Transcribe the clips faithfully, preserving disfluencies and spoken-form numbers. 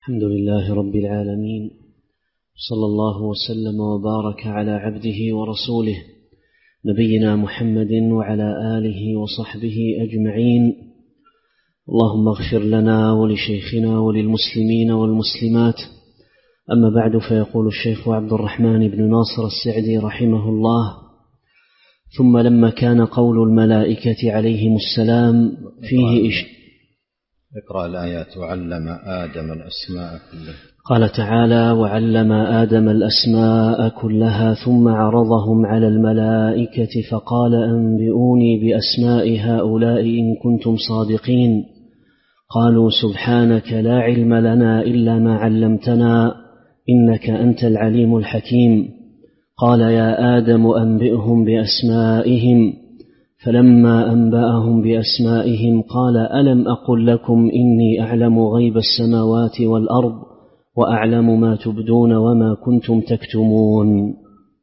الحمد لله رب العالمين، صلى الله وسلم وبارك على عبده ورسوله نبينا محمد وعلى آله وصحبه أجمعين. اللهم اغفر لنا ولشيخنا وللمسلمين والمسلمات. أما بعد، فيقول الشيخ عبد الرحمن بن ناصر السعدي رحمه الله: ثم لما كان قول الملائكة عليهم السلام فيه إش... اقرأ الآيات. وعلم آدم الأسماء كلها. قال تعالى: وعلم آدم الأسماء كلها ثم عرضهم على الملائكة فقال: أنبئوني بأسماء هؤلاء إن كنتم صادقين. قالوا: سبحانك لا علم لنا إلا ما علمتنا إنك أنت العليم الحكيم. قال: يا آدم أنبئهم بأسمائهم. فلما أنبأهم بأسمائهم قال: ألم أقل لكم إني أعلم غيب السماوات والأرض وأعلم ما تبدون وما كنتم تكتمون.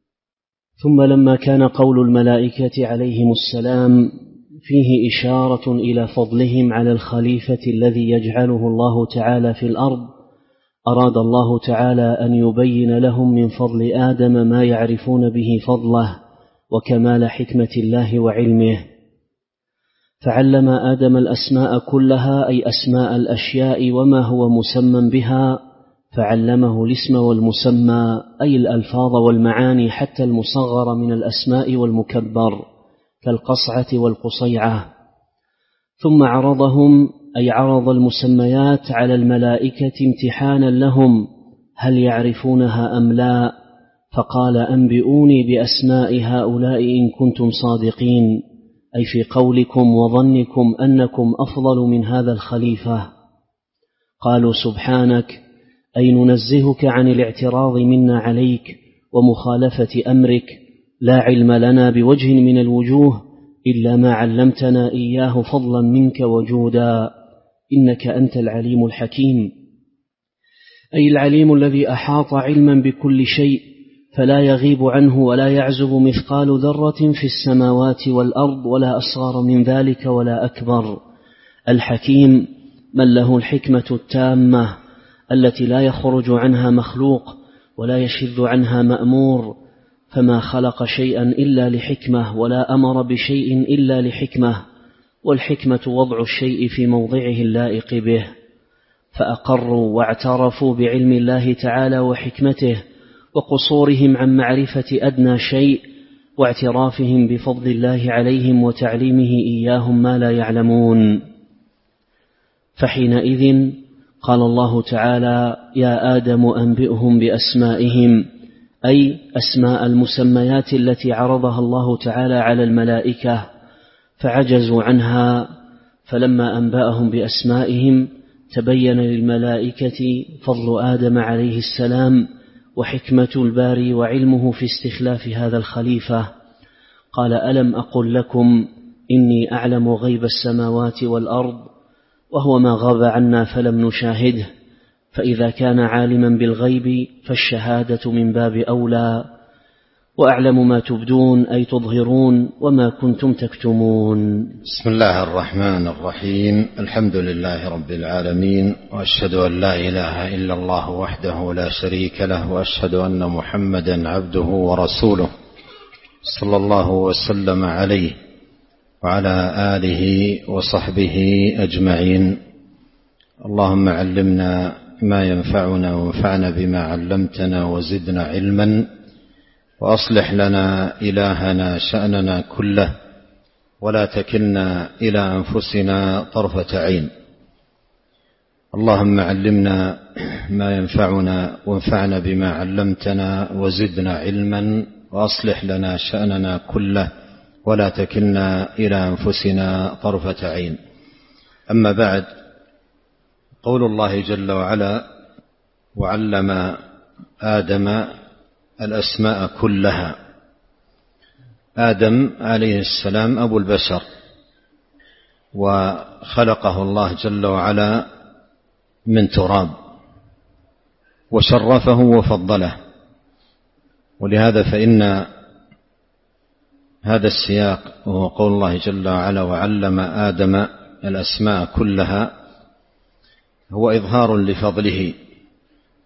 ثم لما كان قول الملائكة عليهم السلام فيه إشارة إلى فضلهم على الخليفة الذي يجعله الله تعالى في الأرض، أراد الله تعالى أن يبين لهم من فضل آدم ما يعرفون به فضله وكمال حكمة الله وعلمه. فعلم آدم الأسماء كلها، أي أسماء الأشياء وما هو مسمى بها، فعلمه الاسم والمسمى، أي الألفاظ والمعاني حتى المصغر من الأسماء والمكبر كالقصعة والقصيعة. ثم عرضهم، أي عرض المسميات على الملائكة امتحانا لهم هل يعرفونها أم لا، فقال: أنبئوني بأسماء هؤلاء إن كنتم صادقين، أي في قولكم وظنكم أنكم أفضل من هذا الخليفة. قالوا: سبحانك، أي ننزهك عن الاعتراض منا عليك ومخالفة أمرك، لا علم لنا بوجه من الوجوه إلا ما علمتنا إياه فضلا منك وجودا، إنك أنت العليم الحكيم، أي العليم الذي أحاط علما بكل شيء فلا يغيب عنه ولا يعزب مثقال ذرة في السماوات والأرض ولا أصغر من ذلك ولا أكبر. الحكيم من له الحكمة التامة التي لا يخرج عنها مخلوق ولا يشذ عنها مأمور، فما خلق شيئا إلا لحكمة ولا أمر بشيء إلا لحكمة، والحكمة وضع الشيء في موضعه اللائق به. فأقروا واعترفوا بعلم الله تعالى وحكمته وقصورهم عن معرفة أدنى شيء واعترافهم بفضل الله عليهم وتعليمه إياهم ما لا يعلمون. فحينئذ قال الله تعالى: يا آدم أنبئهم بأسمائهم، أي أسماء المسميات التي عرضها الله تعالى على الملائكة فعجزوا عنها. فلما أنبأهم بأسمائهم تبين للملائكة فضل آدم عليه السلام وحكمة الباري وعلمه في استخلاف هذا الخليفة. قال: ألم أقل لكم إني أعلم غيب السماوات والأرض، وهو ما غاب عنا فلم نشاهده، فإذا كان عالما بالغيب فالشهادة من باب أولى، وأعلم ما تبدون أي تظهرون وما كنتم تكتمون. بسم الله الرحمن الرحيم. الحمد لله رب العالمين، وأشهد أن لا إله إلا الله وحده لا شريك له، وأشهد أن محمدا عبده ورسوله صلى الله وسلم عليه وعلى آله وصحبه أجمعين. اللهم علمنا ما ينفعنا وانفعنا بما علمتنا وزدنا علما، وأصلح لنا إلهنا شأننا كله، ولا تكلنا إلى أنفسنا طرفة عين. اللهم علمنا ما ينفعنا وانفعنا بما علمتنا وزدنا علما، وأصلح لنا شأننا كله، ولا تكلنا إلى أنفسنا طرفة عين. أما بعد، قول الله جل وعلا: وعلم آدم الأسماء كلها. آدم عليه السلام أبو البشر، وخلقه الله جل وعلا من تراب، وشرفه وفضله، ولهذا فإن هذا السياق وهو قول الله جل وعلا: وعلم آدم الأسماء كلها، هو إظهار لفضله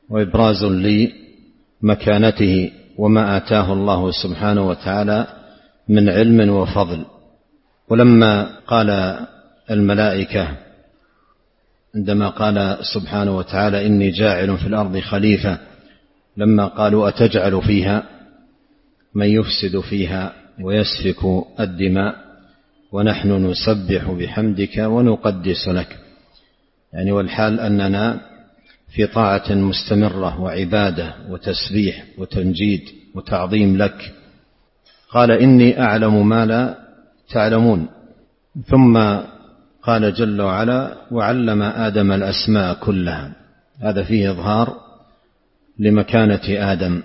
وإبراز لمكانته وما آتاه الله سبحانه وتعالى من علم وفضل. ولما قال الملائكة عندما قال سبحانه وتعالى إني جاعل في الأرض خليفة، لما قالوا أتجعل فيها من يفسد فيها ويسفك الدماء ونحن نسبح بحمدك ونقدس لك، يعني والحال أننا في طاعة مستمرة وعبادة وتسبيح وتمجيد وتعظيم لك. قال إني أعلم ما لا تعلمون. ثم قال جل وعلا وعلم آدم الأسماء كلها. هذا فيه إظهار لمكانة آدم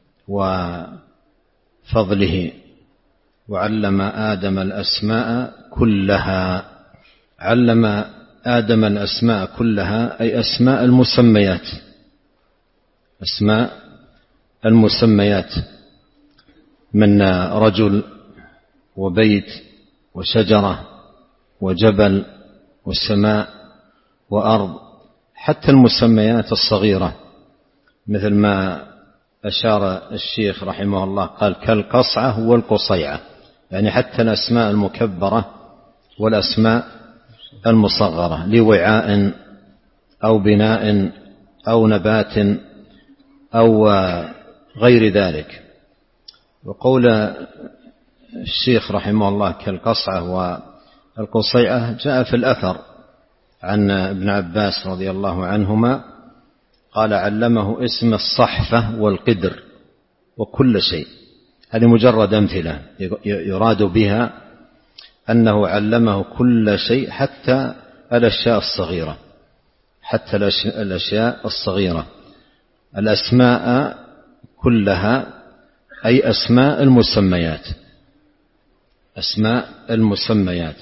وفضله. وعلم آدم الأسماء كلها. علم آدم الأسماء كلها أي أسماء المسميات، أسماء المسميات من رجل وبيت وشجرة وجبل والسماء وأرض، حتى المسميات الصغيرة مثل ما أشار الشيخ رحمه الله قال كالقصعة والقصيعة، يعني حتى الأسماء المكبرة والأسماء المصغرة لوعاء أو بناء أو نبات أو غير ذلك. وقول الشيخ رحمه الله كالقصعة والقصيعة جاء في الأثر عن ابن عباس رضي الله عنهما قال علمه اسم الصحفة والقدر وكل شيء. هذه مجرد أمثلة يراد بها أنه علمه كل شيء حتى الأشياء الصغيرة، حتى الأشياء الصغيرة. الأسماء كلها أي أسماء المسميات، أسماء المسميات.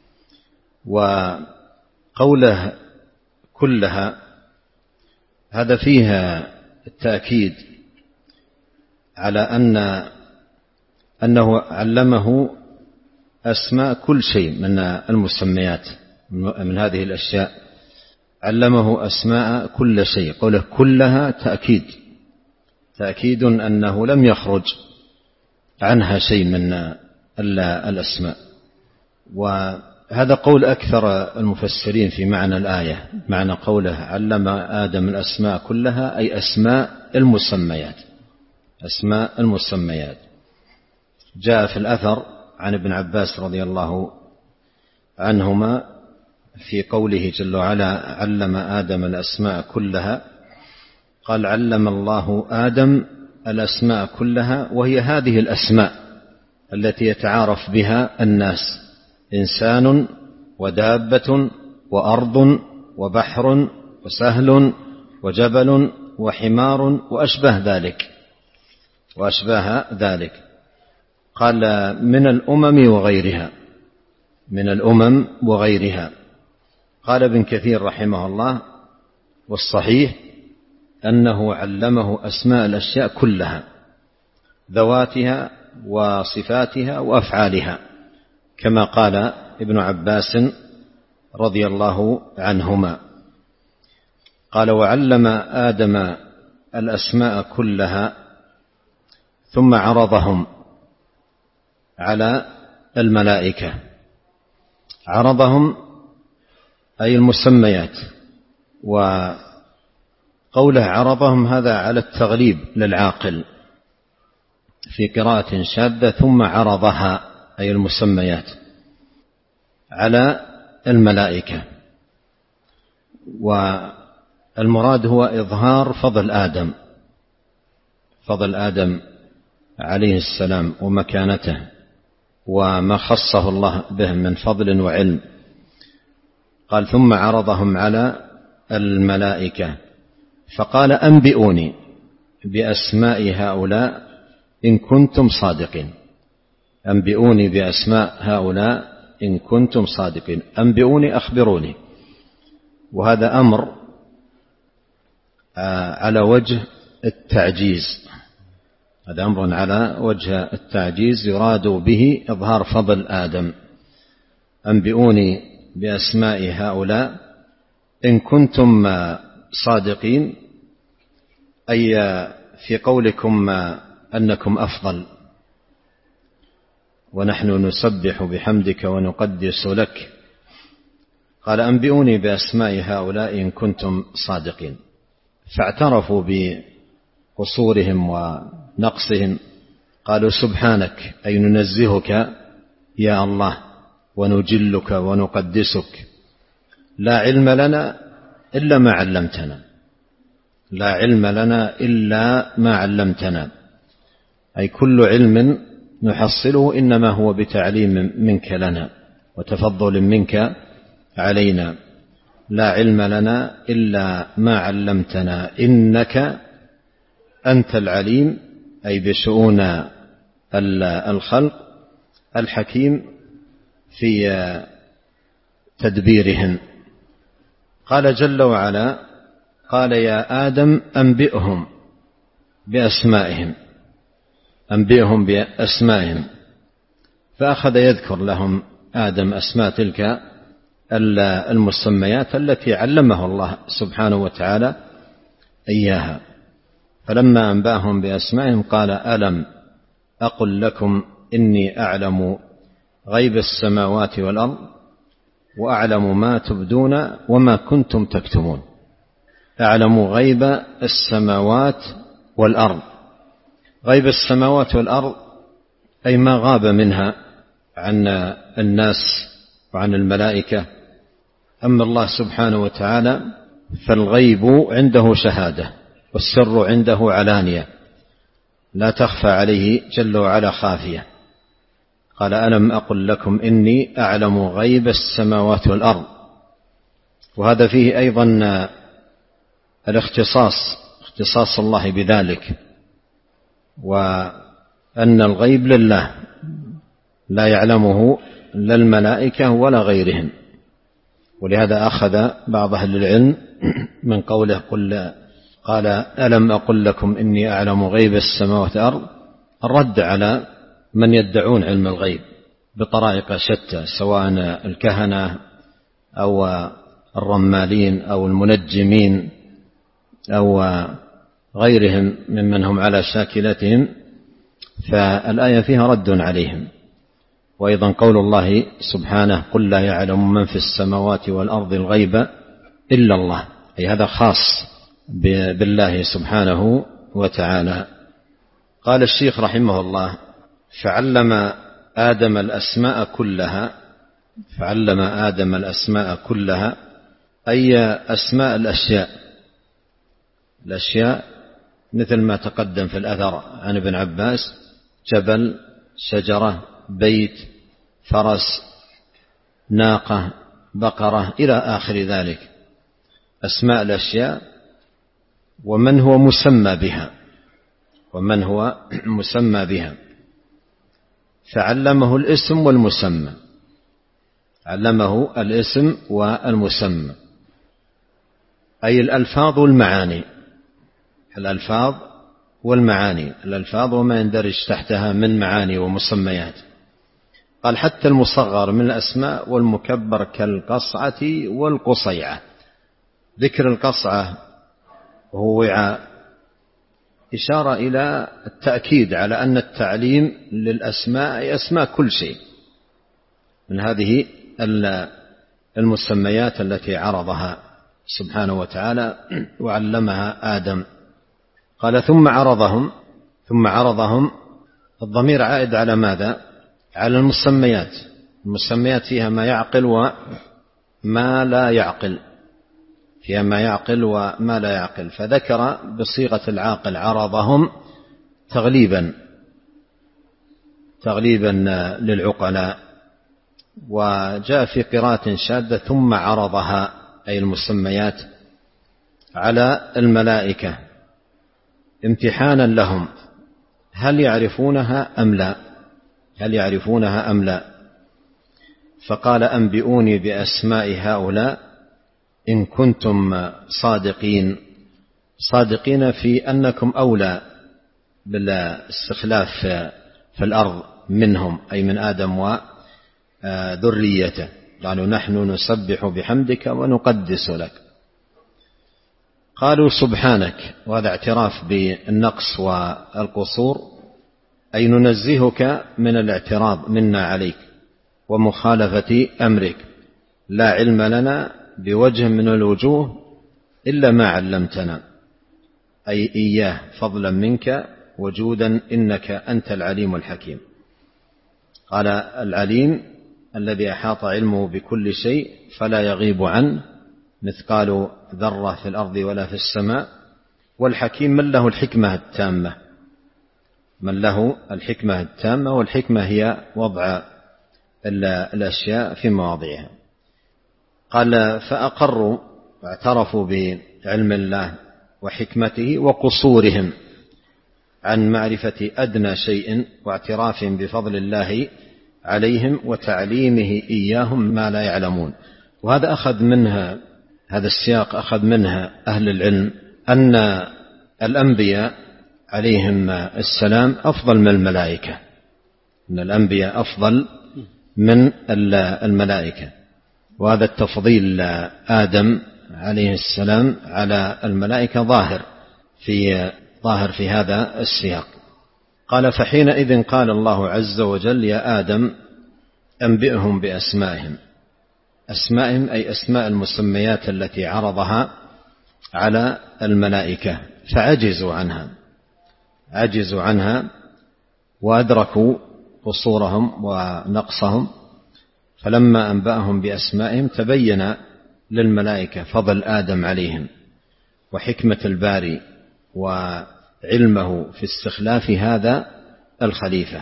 وقوله كلها هذا فيها التأكيد على أن أنه علمه أسماء كل شيء من المسميات من هذه الأشياء، علمه أسماء كل شيء. قوله كلها تأكيد، تأكيد أنه لم يخرج عنها شيء من الأسماء. وهذا قول أكثر المفسرين في معنى الآية، معنى قوله علم آدم الأسماء كلها أي أسماء المسميات، أسماء المسميات. جاء في الأثر عن ابن عباس رضي الله عنهما في قوله جل وعلا علم آدم الأسماء كلها، قال علم الله آدم الأسماء كلها، وهي هذه الأسماء التي يتعارف بها الناس: إنسان ودابة وأرض وبحر وسهل وجبل وحمار وأشبه ذلك وأشباه ذلك. قال من الأمم وغيرها، من الأمم وغيرها. قال ابن كثير رحمه الله والصحيح أنه علمه أسماء الأشياء كلها، ذواتها وصفاتها وأفعالها، كما قال ابن عباس رضي الله عنهما. قال وعلم آدم الأسماء كلها ثم عرضهم على الملائكة. عرضهم أي المسميات، وقوله عرضهم هذا على التغليب للعاقل في قراءة شاذة، ثم عرضها أي المسميات على الملائكة. والمراد هو إظهار فضل آدم، فضل آدم عليه السلام ومكانته وما خصه الله به من فضل وعلم. قال ثم عرضهم على الملائكة فقال أنبئوني بأسماء هؤلاء إن كنتم صادقين. أنبئوني بأسماء هؤلاء إن كنتم صادقين. أنبئوني أخبروني. وهذا أمر على وجه التعجيز، هذا أمر على وجه التعجيز يراد به إظهار فضل آدم. أنبئوني بأسماء هؤلاء إن كنتم صادقين، أي في قولكم أنكم أفضل ونحن نسبح بحمدك ونقدس لك، قال أنبئوني بأسماء هؤلاء إن كنتم صادقين. فاعترفوا بقصورهم ونقصهم، قالوا سبحانك أي ننزهك يا الله ونجلك ونقدسك، لا علم لنا إلا ما علمتنا، لا علم لنا إلا ما علمتنا، أي كل علم نحصله إنما هو بتعليم منك لنا وتفضل منك علينا، لا علم لنا إلا ما علمتنا إنك أنت العليم، أي بشؤون الخلق الحكيم في تدبيرهم. قال جل وعلا قال يا آدم أنبئهم بأسمائهم، أنبئهم بأسمائهم، فأخذ يذكر لهم آدم أسماء تلك المسميات التي علمه الله سبحانه وتعالى إياها. فلما أنباهم بأسمائهم قال ألم أقل لكم إني أعلم غيب السماوات والأرض وأعلم ما تبدون وما كنتم تكتمون. أعلم غيب السماوات والأرض، غيب السماوات والأرض أي ما غاب منها عن الناس وعن الملائكة. أما الله سبحانه وتعالى فالغيب عنده شهادة والسر عنده علانية، لا تخفى عليه جل وعلا خافية. قال ألم أقل لكم إني أعلم غيب السماوات والأرض، وهذا فيه أيضا الاختصاص، اختصاص الله بذلك، وأن الغيب لله لا يعلمه لا الملائكة ولا غيرهم. ولهذا أخذ بعض أهل العلم من قوله قل قال ألم أقل لكم إني أعلم غيب السماوات والأرض الرد على من يدعون علم الغيب بطرائق شتى، سواء الكهنة أو الرمالين أو المنجمين أو غيرهم ممن هم على شاكلتهم، فالآية فيها رد عليهم. وأيضا قول الله سبحانه قل لا يعلم من في السماوات والأرض الغيب إلا الله، أي هذا خاص بالله سبحانه وتعالى. قال الشيخ رحمه الله فعلم آدم الأسماء كلها، فعلم آدم الأسماء كلها أي أسماء الأشياء، الأشياء مثل ما تقدم في الأثر عن ابن عباس جبل، شجرة، بيت، فرس، ناقة، بقرة إلى آخر ذلك، أسماء الأشياء ومن هو مسمى بها، ومن هو مسمى بها. فعلمه الاسم والمسمى، علمه الاسم والمسمى أي الألفاظ والمعاني، الألفاظ والمعاني، الألفاظ وما يندرج تحتها من معاني ومسميات. قال حتى المصغر من الأسماء والمكبر كالقصعة والقصيعة. ذكر القصعة وهو وعاء إشارة إلى التأكيد على أن التعليم للأسماء أي أسماء كل شيء من هذه المسميات التي عرضها سبحانه وتعالى وعلمها آدم. قال ثم عرضهم، ثم عرضهم الضمير عائد على ماذا؟ على المسميات، المسميات فيها ما يعقل وما لا يعقل، فيها ما يعقل وما لا يعقل، فذكر بصيغة العاقل عرضهم تغليبا تغليبا للعقلاء. وجاء في قراءة شاذة ثم عرضها أي المسميات على الملائكة امتحانا لهم هل يعرفونها أم لا، هل يعرفونها أم لا. فقال أنبئوني بأسماء هؤلاء إن كنتم صادقين، صادقين في أنكم أولى بالاستخلاف في الأرض منهم أي من آدم وذريته. قالوا نحن نسبح بحمدك ونقدس لك. قالوا سبحانك، وهذا اعتراف بالنقص والقصور، أي ننزهك من الاعتراض منا عليك ومخالفة أمرك، لا علم لنا بوجه من الوجوه إلا ما علمتنا، أي إياه فضلا منك وجودا، إنك أنت العليم الحكيم. قال العليم الذي أحاط علمه بكل شيء فلا يغيب عنه مثقال ذرة في الأرض ولا في السماء، والحكيم من له الحكمة التامة، من له الحكمة التامة، والحكمة هي وضع الأشياء في مواضعها. قال فأقروا واعترفوا بعلم الله وحكمته وقصورهم عن معرفة أدنى شيء، واعتراف بفضل الله عليهم وتعليمه إياهم ما لا يعلمون. وهذا أخذ منها، هذا السياق أخذ منها أهل العلم أن الأنبياء عليهم السلام أفضل من الملائكة، أن الأنبياء أفضل من الملائكة، وهذا التفضيل آدم عليه السلام على الملائكة ظاهر في ظاهر في هذا السياق. قال فحينئذ قال الله عز وجل يا آدم أنبئهم بأسمائهم، أسمائهم أي أسماء المسميات التي عرضها على الملائكة، فعجزوا عنها عجزوا عنها وأدركوا قصورهم ونقصهم، فلما أنبأهم بأسمائهم تبين للملائكة فضل آدم عليهم وحكمة الباري وعلمه في استخلاف هذا الخليفة.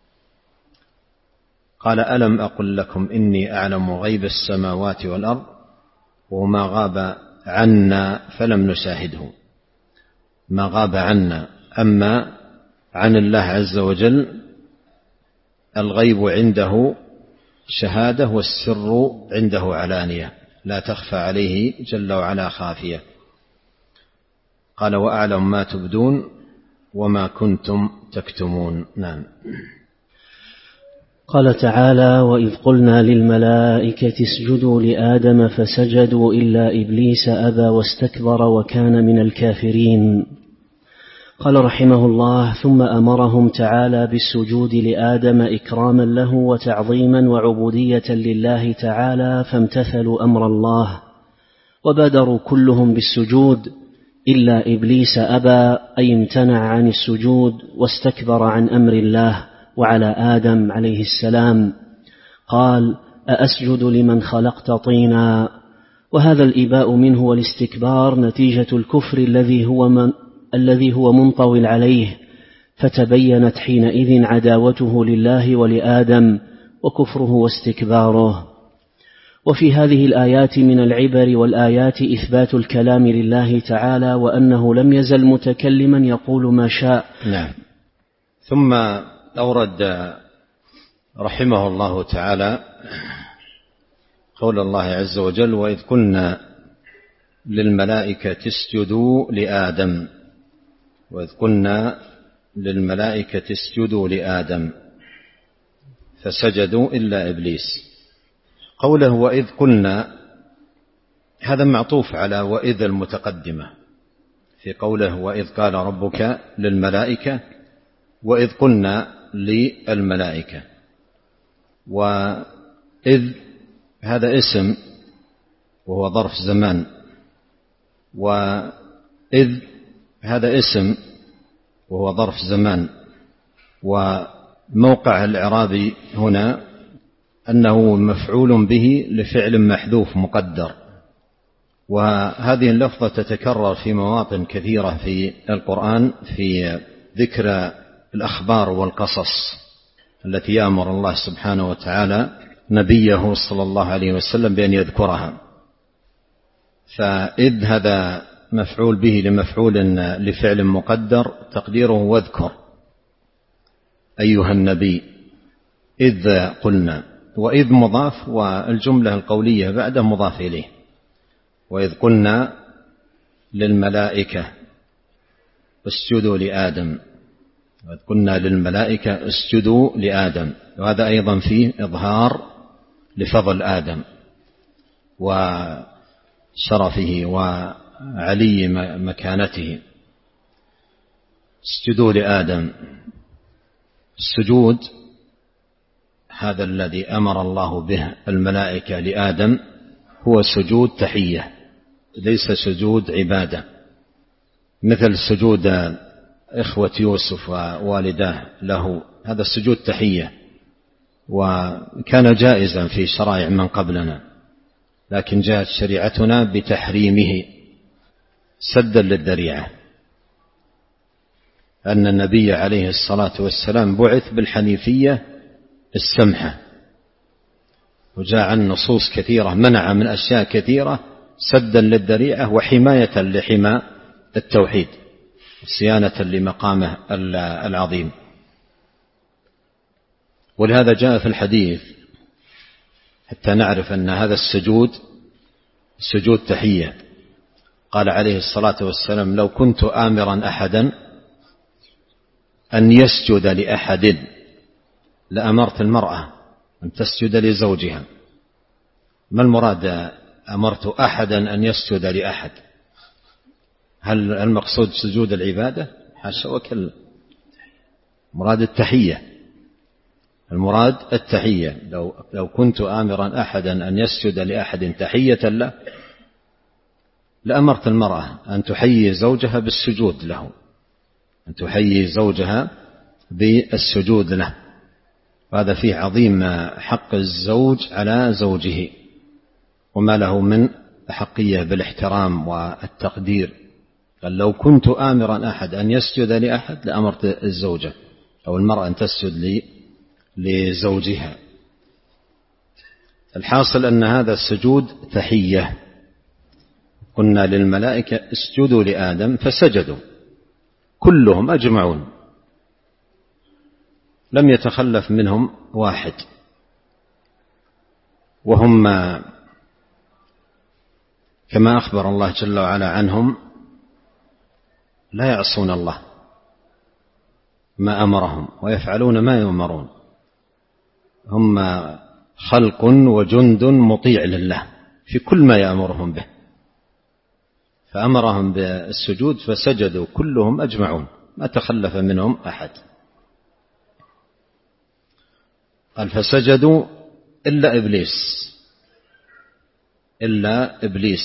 قال ألم أقل لكم إني أعلم غيب السماوات والأرض وما غاب عنا فلم نشاهده. ما غاب عنا، أما عن الله عز وجل الغيب عنده شهادة والسر عنده علانية، لا تخفى عليه جل وعلا خافية. قال وأعلم ما تبدون وما كنتم تكتمون. نعم. قال تعالى وإذ قلنا للملائكة اسجدوا لآدم فسجدوا إلا إبليس أبى واستكبر وكان من الكافرين. قال رحمه الله ثم أمرهم تعالى بالسجود لآدم إكراما له وتعظيما وعبودية لله تعالى، فامتثلوا أمر الله وبادروا كلهم بالسجود إلا إبليس أبى، أي امتنع عن السجود واستكبر عن أمر الله وعلى آدم عليه السلام. قال أأسجد لمن خلقت طينا، وهذا الإباء منه والاستكبار نتيجة الكفر الذي هو من الذي هو منطوي عليه، فتبينت حينئذ عداوته لله ولآدم وكفره واستكباره. وفي هذه الآيات من العبر والآيات إثبات الكلام لله تعالى، وأنه لم يزل متكلما يقول ما شاء. نعم. ثم أورد رحمه الله تعالى قول الله عز وجل وإذ قلنا للملائكة اسجدوا لآدم، وإذ قلنا للملائكة اسجدوا لآدم فسجدوا إلا إبليس. قوله وإذ قلنا هذا معطوف على وإذ المتقدمة، في قوله وإذ قال ربك للملائكة وإذ قلنا للملائكة، وإذ هذا اسم وهو ظرف زمان، وإذ هذا اسم وهو ظرف زمان، وموقع الإعرابي هنا أنه مفعول به لفعل محذوف مقدر. وهذه اللفظة تتكرر في مواطن كثيرة في القرآن في ذكر الأخبار والقصص التي يأمر الله سبحانه وتعالى نبيه صلى الله عليه وسلم بأن يذكرها. فإذ هذا مفعول به لمفعول لفعل مقدر تقديره واذكر أيها النبي إذ قلنا، وإذ مضاف والجملة القولية بعده مضاف إليه. وإذ قلنا للملائكة اسجدوا لآدم، وإذ قلنا للملائكة اسجدوا لآدم، وهذا أيضا فيه إظهار لفضل آدم وشرفه علي مكانته. اسجدوا لآدم. السجود هذا الذي أمر الله به الملائكة لآدم هو سجود تحية، ليس سجود عبادة مثل سجود إخوة يوسف ووالداه له، هذا السجود تحية وكان جائزا في شرائع من قبلنا، لكن جاءت شريعتنا بتحريمه سدا للذريعة، أن النبي عليه الصلاة والسلام بعث بالحنيفية السمحة، وجاء عن نصوص كثيرة منع من أشياء كثيرة سدا للذريعة وحماية لحمى التوحيد، صيانة لمقامه العظيم. ولهذا جاء في الحديث حتى نعرف أن هذا السجود سجود تحية، قال عليه الصلاة والسلام: لو كنت آمرا أحدا أن يسجد لأحد لأمرت المرأة أن تسجد لزوجها. ما المراد أمرت أحدا أن يسجد لأحد؟ هل المقصود سجود العبادة؟ حاشا وكلا، مراد التحية، المراد التحية. لو, لو كنت آمرا أحدا أن يسجد لأحد تحية له لأمرت المرأة أن تحيي زوجها بالسجود له، أن تحيي زوجها بالسجود له، وهذا فيه عظيم حق الزوج على زوجه وما له من أحقية بالاحترام والتقدير. قال: لو كنت آمرا أحد أن يسجد لأحد لأمرت الزوجة أو المرأة أن تسجد لي لزوجها. الحاصل أن هذا السجود تحية. قلنا للملائكة: اسجدوا لآدم، فسجدوا كلهم أجمعون، لم يتخلف منهم واحد، وهم كما أخبر الله جل وعلا عنهم لا يعصون الله ما أمرهم ويفعلون ما يؤمرون، هم خلق وجند مطيع لله في كل ما يأمرهم به، فأمرهم بالسجود فسجدوا كلهم أجمعون ما تخلف منهم أحد. قال: فسجدوا إلا إبليس، إلا إبليس.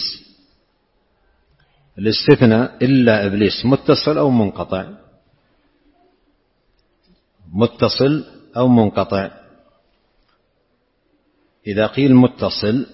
الاستثناء إلا إبليس متصل أو منقطع؟ متصل أو منقطع؟ إذا قيل متصل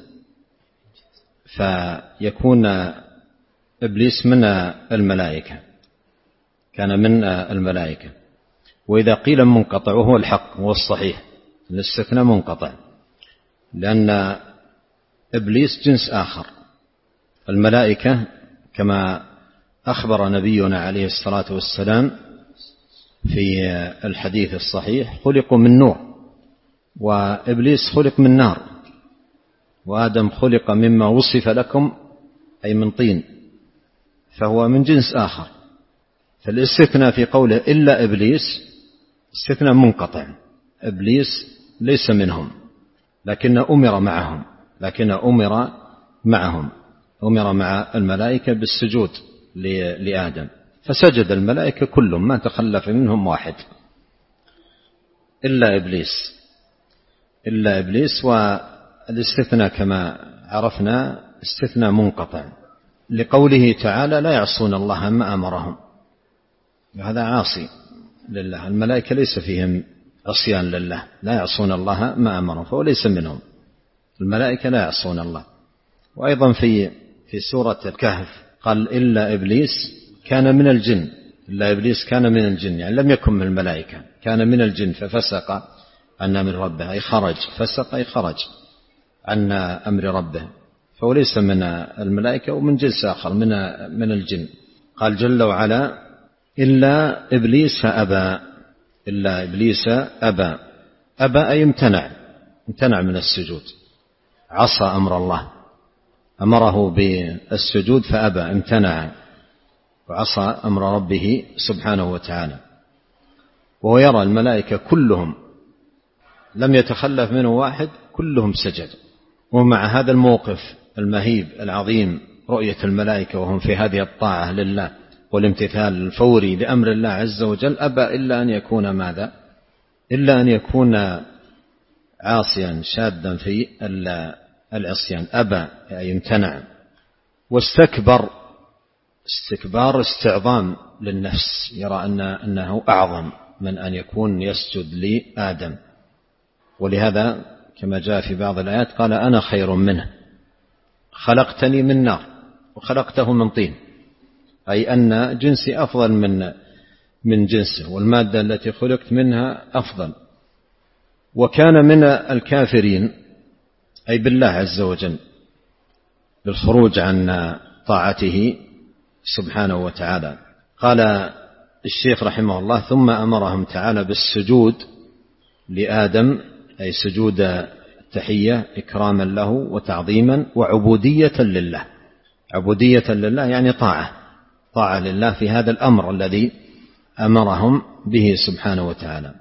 فيكون إبليس من الملائكة، كان من الملائكة. وإذا قيل منقطع وهو الحق والصحيح، الاستثناء منقطع، لأن إبليس جنس آخر. الملائكة كما أخبر نبينا عليه الصلاة والسلام في الحديث الصحيح خلقوا من نور، وإبليس خلق من نار، وآدم خلق مما وصف لكم أي من طين، فهو من جنس آخر. فالاستثناء في قوله إلا إبليس استثناء منقطع، إبليس ليس منهم، لكن أمر معهم لكن أمر معهم أمر مع الملائكة بالسجود لآدم، فسجد الملائكة كلهم ما تخلف منهم واحد إلا إبليس إلا إبليس والاستثناء كما عرفنا استثناء منقطع، لقوله تعالى: لا يعصون الله ما أمرهم. هذا عاصي لله، الملائكة ليس فيهم عصيان لله، لا يعصون الله ما أمرهم، فهو ليس منهم. الملائكة لا يعصون الله. وأيضا في في سورة الكهف قال: إلا إبليس كان من الجن. إلا إبليس كان من الجن، يعني لم يكن من الملائكة، كان من الجن ففسق عن أمر ربه، أي خرج، فسق أي خرج عن أمر ربه، فهو ليس من الملائكة ومن جنس آخر من من الجن. قال جل وعلا: إلا إبليس أبى. إلا إبليس أبى. أبى أي امتنع، امتنع من السجود، عصى أمر الله، أمره بالسجود فأبى، امتنع وعصى أمر ربه سبحانه وتعالى. وهو يرى الملائكة كلهم لم يتخلف منه واحد، كلهم سجد. ومع هذا الموقف المهيب العظيم رؤية الملائكة وهم في هذه الطاعة لله والامتثال الفوري لأمر الله عز وجل، أبى إلا أن يكون ماذا؟ إلا أن يكون عاصيا شادا في العصيان، أبى يمتنع. واستكبر، استكبار استعظام للنفس، يرى أن أنه أعظم من أن يكون يسجد لآدم، ولهذا كما جاء في بعض الآيات قال أنا خير منه، خلقتني من نار وخلقته من طين، أي أن جنسي أفضل من من جنسه، والمادة التي خلقت منها أفضل. وكان من الكافرين أي بالله عز وجل بالخروج عن طاعته سبحانه وتعالى. قال الشيخ رحمه الله: ثم أمرهم تعالى بالسجود لآدم، أي سجود التحية إكراما له وتعظيما وعبودية لله. عبودية لله يعني طاعة، طاعة لله في هذا الأمر الذي أمرهم به سبحانه وتعالى.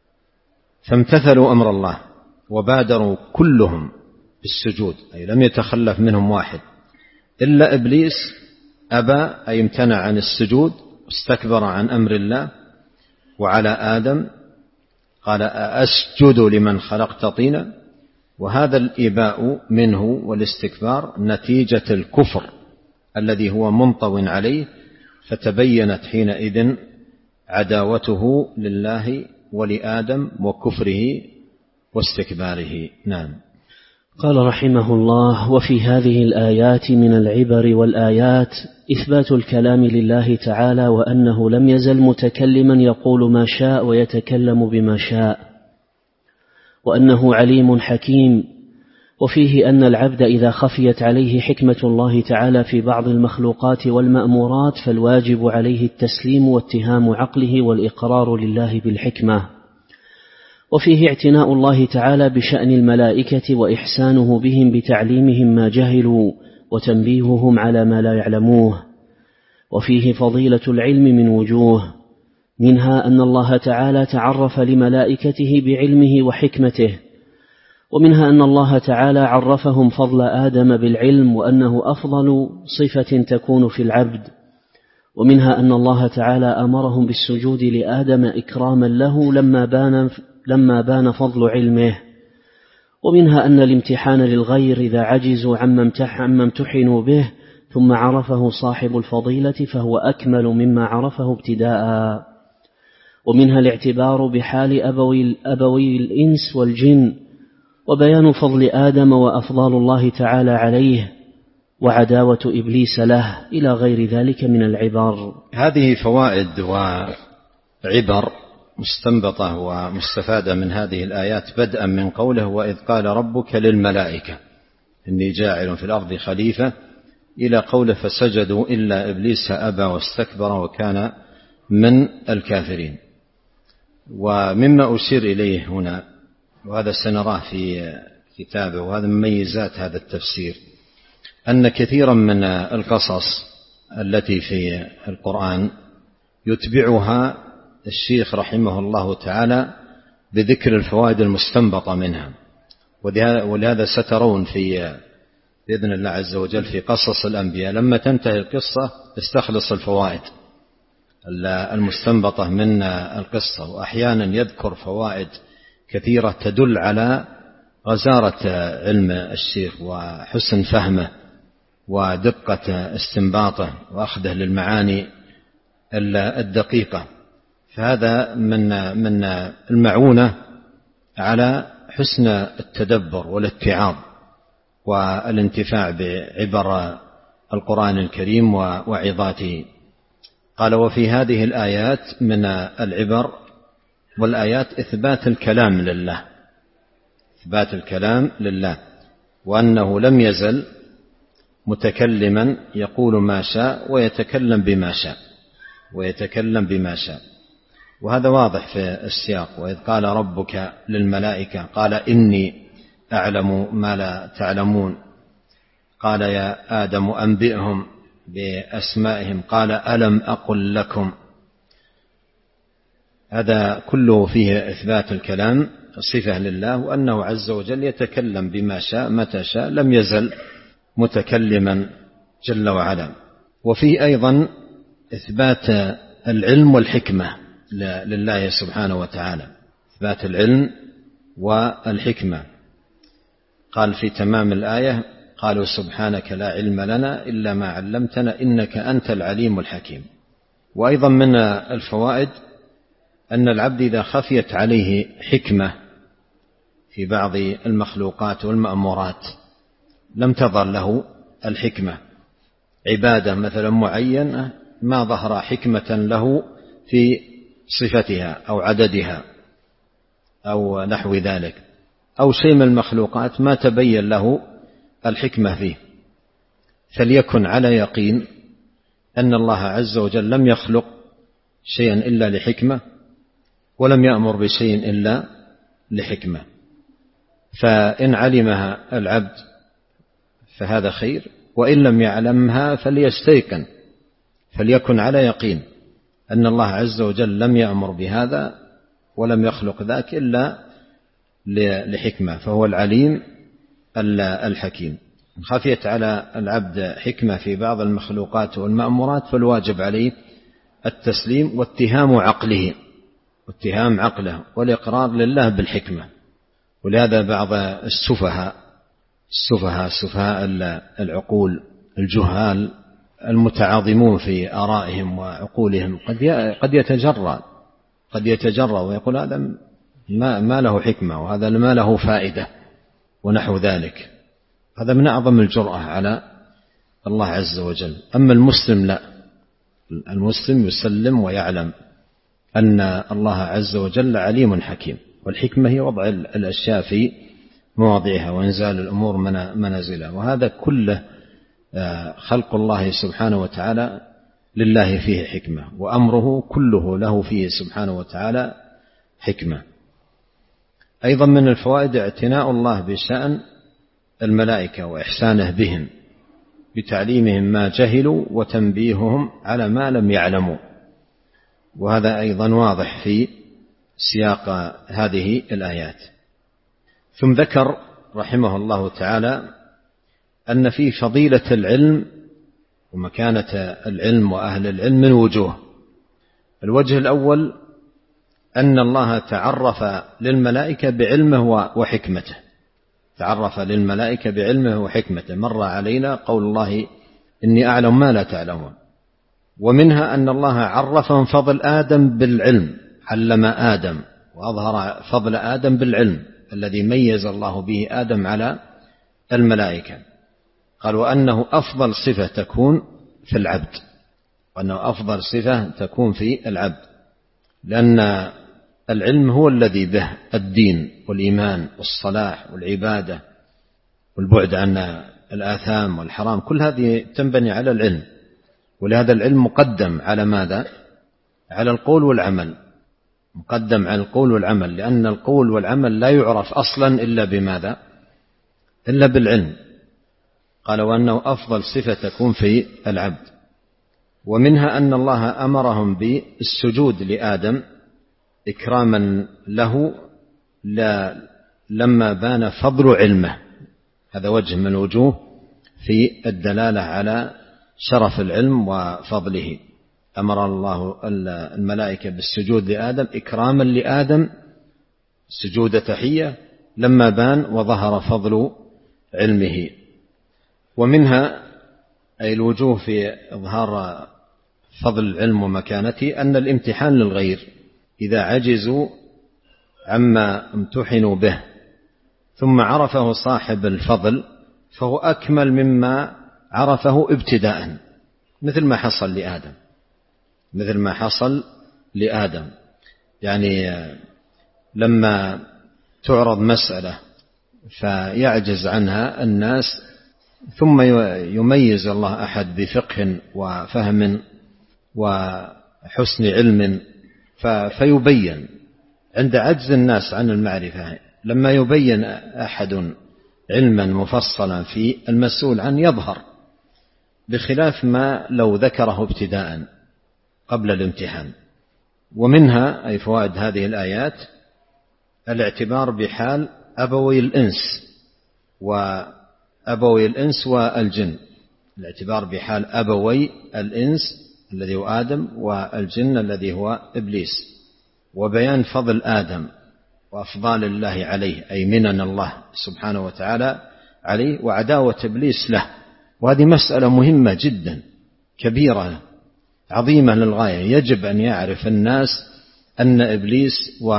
فامتثلوا أمر الله وبادروا كلهم بالسجود، أي لم يتخلف منهم واحد إلا إبليس أبى، أي امتنع عن السجود واستكبر عن أمر الله. وعلى آدم قال أسجد لمن خلقت طينا، وهذا الإباء منه والاستكبار نتيجة الكفر الذي هو منطو عليه، فتبينت حينئذ عداوته لله ولآدم وكفره واستكباره. نعم. قال رحمه الله: وفي هذه الآيات من العبر والآيات إثبات الكلام لله تعالى، وأنه لم يزل متكلما يقول ما شاء ويتكلم بما شاء، وأنه عليم حكيم. وفيه أن العبد إذا خفيت عليه حكمة الله تعالى في بعض المخلوقات والمأمورات فالواجب عليه التسليم واتهام عقله والإقرار لله بالحكمة. وفيه اعتناء الله تعالى بشأن الملائكة وإحسانه بهم بتعليمهم ما جهلوا وتنبيههم على ما لا يعلموه. وفيه فضيلة العلم من وجوه، منها أن الله تعالى تعرف لملائكته بعلمه وحكمته، ومنها أن الله تعالى عرفهم فضل آدم بالعلم وأنه أفضل صفة تكون في العبد. ومنها أن الله تعالى أمرهم بالسجود لآدم إكراما له لما بان, لما بان فضل علمه. ومنها أن الامتحان للغير إذا عجزوا عما امتحنوا به ثم عرفه صاحب الفضيلة فهو أكمل مما عرفه ابتداء. ومنها الاعتبار بحال أبوي, أبوي الإنس والجن، وبيان فضل آدم وأفضال الله تعالى عليه وعداوة إبليس له، إلى غير ذلك من العبر. هذه فوائد وعبر مستنبطة ومستفادة من هذه الآيات، بدءا من قوله: وإذ قال ربك للملائكة إني جاعل في الأرض خليفة، إلى قوله: فسجدوا إلا إبليس أبى واستكبر وكان من الكافرين. ومما أشير إليه هنا، وهذا سنراه في كتابه، وهذا من ميزات هذا التفسير، أن كثيرا من القصص التي في القرآن يتبعها الشيخ رحمه الله تعالى بذكر الفوائد المستنبطة منها. ولهذا سترون في بإذن الله عز وجل في قصص الأنبياء لما تنتهي القصة استخلص الفوائد المستنبطة من القصة، وأحيانا يذكر فوائد كثيرة تدل على غزارة علم الشيخ وحسن فهمه ودقة استنباطه وأخذه للمعاني الدقيقة. فهذا من من المعونة على حسن التدبر والاتعاظ والانتفاع بعبر القرآن الكريم وعظاته. قال: وفي هذه الآيات من العبر والآيات إثبات الكلام لله، إثبات الكلام لله، وأنه لم يزل متكلما يقول ما شاء ويتكلم بما شاء ويتكلم بما شاء. وهذا واضح في السياق: وإذ قال ربك للملائكة قال إني أعلم ما لا تعلمون، قال يا آدم أنبئهم بأسمائهم، قال ألم أقل لكم. هذا كله فيه إثبات الكلام صفة لله، وأنه عز وجل يتكلم بما شاء متى شاء، لم يزل متكلما جل وعلا. وفيه أيضا إثبات العلم والحكمة لله سبحانه وتعالى، إثبات العلم والحكمة. قال في تمام الآية: قالوا سبحانك لا علم لنا إلا ما علمتنا إنك أنت العليم الحكيم. وأيضا من الفوائد أن العبد إذا خفيت عليه حكمة في بعض المخلوقات والمأمورات لم تظهر له الحكمة، عبادة مثلا معينة ما ظهر حكمة له في صفتها أو عددها أو نحو ذلك، أو شيء من المخلوقات ما تبين له الحكمة فيه، فليكن على يقين أن الله عز وجل لم يخلق شيئا إلا لحكمة، ولم يأمر بشيء إلا لحكمة. فإن علمها العبد فهذا خير، وإن لم يعلمها فليستيقن، فليكن على يقين أن الله عز وجل لم يأمر بهذا ولم يخلق ذاك إلا لحكمة، فهو العليم الحكيم. إن خفيت على العبد حكمة في بعض المخلوقات والمأمورات فالواجب عليه التسليم واتهام عقله واتهام عقله والإقرار لله بالحكمة. ولهذا بعض السفهاء السفهاء السفهاء العقول الجهال المتعاظمون في آرائهم وعقولهم قد يتجرأ قد يتجرأ ويقول هذا ما, ما له حكمة وهذا ما له فائدة ونحو ذلك. هذا من أعظم الجرأة على الله عز وجل. أما المسلم لا، المسلم يسلم ويعلم أن الله عز وجل عليم حكيم، والحكمة هي وضع الأشياء في مواضعها وإنزال الأمور منازلها، وهذا كله خلق الله سبحانه وتعالى لله فيه حكمة، وأمره كله له فيه سبحانه وتعالى حكمة. أيضا من الفوائد اعتناء الله بشأن الملائكة وإحسانه بهم بتعليمهم ما جهلوا وتنبيههم على ما لم يعلموا، وهذا أيضا واضح في سياق هذه الآيات. ثم ذكر رحمه الله تعالى أن في فضيلة العلم ومكانة العلم وأهل العلم من وجوه. الوجه الأول أن الله تعرف للملائكة بعلمه وحكمته، تعرف للملائكة بعلمه وحكمته. مر علينا قول الله إني أعلم ما لا تعلمون. ومنها أن الله عرفهم فضل آدم بالعلم، علم آدم وأظهر فضل آدم بالعلم الذي ميز الله به آدم على الملائكة. قال وأنه أفضل صفة تكون في العبد، وأنه أفضل صفة تكون في العبد، لأن العلم هو الذي به الدين والإيمان والصلاح والعبادة والبعد عن الآثام والحرام، كل هذه تنبني على العلم. ولهذا العلم مقدم على ماذا؟ على القول والعمل، مقدم على القول والعمل، لأن القول والعمل لا يعرف أصلا إلا بماذا؟ إلا بالعلم. قال وأنه أفضل صفة تكون في العبد. ومنها أن الله أمرهم بالسجود لآدم إكراما له لما بان فضل علمه. هذا وجه من الوجوه في الدلالة على شرف العلم وفضله. أمر الله الملائكة بالسجود لآدم إكراما لآدم، سجود تحية، لما بان وظهر فضل علمه. ومنها أي الوجوه في إظهار فضل العلم ومكانته أن الامتحان للغير إذا عجزوا عما امتحنوا به ثم عرفه صاحب الفضل فهو أكمل مما عرفه ابتداء، مثل ما حصل لآدم مثل ما حصل لآدم. يعني لما تعرض مسألة فيعجز عنها الناس ثم يميز الله أحد بفقه وفهم وحسن علم فيبين عند عجز الناس عن المعرفة، لما يبين أحد علما مفصلا في المسؤول عنه يظهر، بخلاف ما لو ذكره ابتداء قبل الامتحان. ومنها أي فوائد هذه الآيات الاعتبار بحال أبوي الإنس وأبوي الإنس والجن، الاعتبار بحال أبوي الإنس الذي هو آدم والجن الذي هو إبليس، وبيان فضل آدم وأفضال الله عليه أي منن الله سبحانه وتعالى عليه وعداوة إبليس له. وهذه مسألة مهمة جدا كبيرة عظيمة للغاية، يجب أن يعرف الناس أن إبليس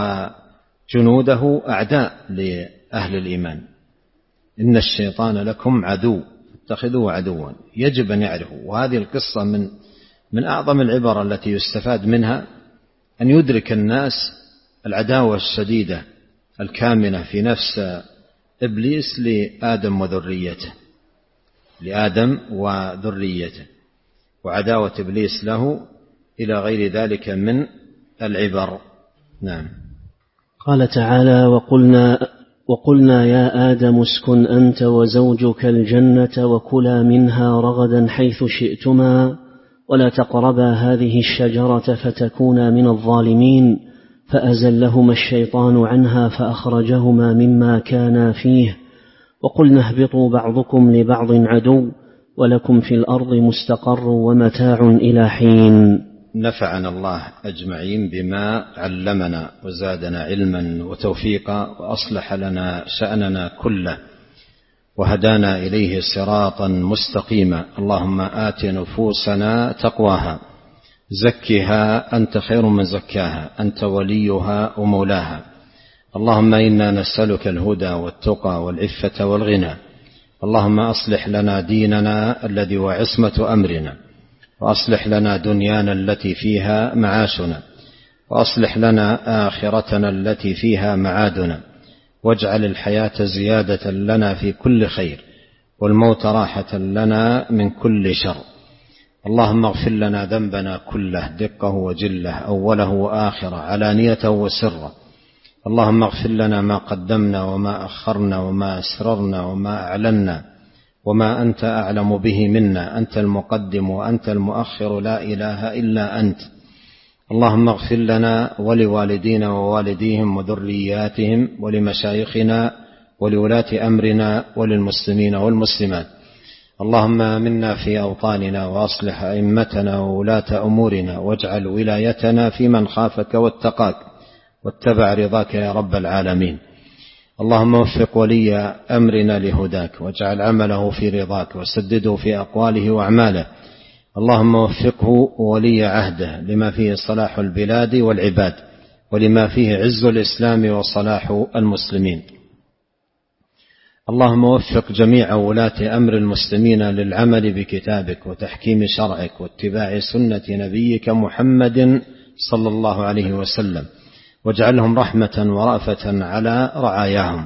وجنوده أعداء لأهل الإيمان. إن الشيطان لكم عدو اتخذوه عدوا، يجب أن يعرفوا. وهذه القصة من من أعظم العبر التي يستفاد منها أن يدرك الناس العداوة الشديدة الكامنة في نفس إبليس لآدم وذريته لآدم وذريته وعداوة إبليس له إلى غير ذلك من العبر. نعم. قال تعالى: وقلنا, وقلنا يا آدم اسكن أنت وزوجك الجنة وكلا منها رغدا حيث شئتما ولا تقربا هذه الشجرة فتكونا من الظالمين فأزلهما الشيطان عنها فأخرجهما مما كانا فيه وقلنا اهبطوا بعضكم لبعض عدو ولكم في الأرض مستقر ومتاع إلى حين. نفعنا الله أجمعين بما علمنا وزادنا علما وتوفيقا وأصلح لنا شأننا كله وهدانا إليه صراطا مستقيما. اللهم آت نفوسنا تقواها زكها أنت خير من زكاها أنت وليها ومولاها. اللهم إنا نسألك الهدى والتقى والعفة والغنى. اللهم أصلح لنا ديننا الذي هو عصمة أمرنا وأصلح لنا دنيانا التي فيها معاشنا وأصلح لنا آخرتنا التي فيها معادنا واجعل الحياة زيادة لنا في كل خير والموت راحة لنا من كل شر. اللهم اغفر لنا ذنبنا كله دقه وجله أوله وآخره علانيته وسره. اللهم اغفر لنا ما قدمنا وما أخرنا وما أسررنا وما أعلنا وما أنت أعلم به منا. أنت المقدم وأنت المؤخر لا إله إلا أنت. اللهم اغفر لنا ولوالدينا ووالديهم وذرياتهم ولمشايخنا ولولاة أمرنا وللمسلمين والمسلمات. اللهم آمنا في أوطاننا وأصلح أئمتنا وولاة أمورنا واجعل ولايتنا في من خافك واتقاك واتبع رضاك يا رب العالمين. اللهم وفق ولي أمرنا لهداك واجعل عمله في رضاك وسدده في أقواله وأعماله. اللهم وفقه ولي عهده لما فيه صلاح البلاد والعباد ولما فيه عز الإسلام وصلاح المسلمين. اللهم وفق جميع ولاة أمر المسلمين للعمل بكتابك وتحكيم شرعك واتباع سنة نبيك محمد صلى الله عليه وسلم واجعلهم رحمة ورأفة على رعاياهم.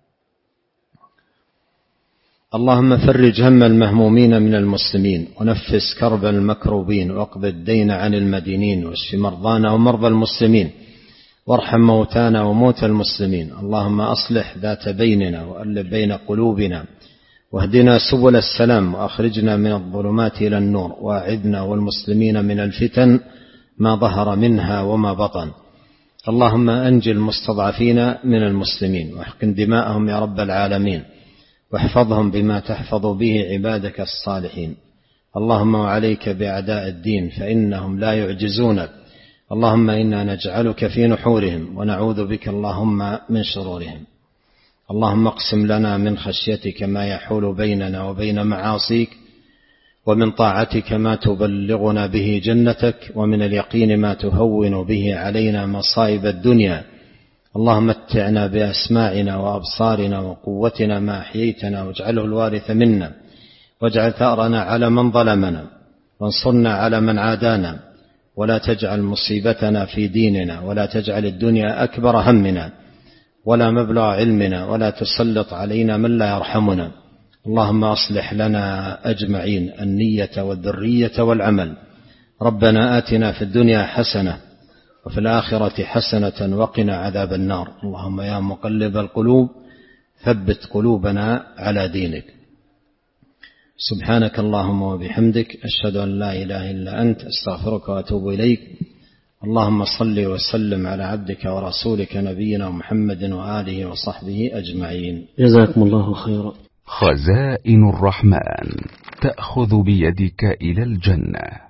اللهم فرج هم المهمومين من المسلمين ونفس كرب المكروبين واقض الدين عن المدينين واشف مرضانا ومرضى المسلمين وارحم موتانا وموتى المسلمين. اللهم أصلح ذات بيننا وألف بين قلوبنا واهدنا سبل السلام وأخرجنا من الظلمات إلى النور وأعذنا والمسلمين من الفتن ما ظهر منها وما بطن. اللهم أنجي المستضعفين من المسلمين واحقن دماءهم يا رب العالمين واحفظهم بما تحفظ به عبادك الصالحين. اللهم وعليك بأعداء الدين فإنهم لا يعجزونك. اللهم إنا نجعلك في نحورهم ونعوذ بك اللهم من شرورهم. اللهم اقسم لنا من خشيتك ما يحول بيننا وبين معاصيك ومن طاعتك ما تبلغنا به جنتك ومن اليقين ما تهون به علينا مصائب الدنيا. اللهم متعنا بأسماعنا وأبصارنا وقوتنا ما أحييتنا واجعله الوارث منا واجعل ثأرنا على من ظلمنا وانصرنا على من عادانا ولا تجعل مصيبتنا في ديننا ولا تجعل الدنيا أكبر همنا ولا مبلغ علمنا ولا تسلط علينا من لا يرحمنا. اللهم أصلح لنا أجمعين النية والذرية والعمل. ربنا آتنا في الدنيا حسنة وفي الآخرة حسنة وقنا عذاب النار. اللهم يا مقلب القلوب ثبت قلوبنا على دينك. سبحانك اللهم وبحمدك أشهد أن لا إله إلا أنت أستغفرك وأتوب إليك. اللهم صل وسلم على عبدك ورسولك نبينا محمد وآله وصحبه أجمعين. جزاكم الله خيرا. خزائن الرحمن. تأخذ بيدك إلى الجنة.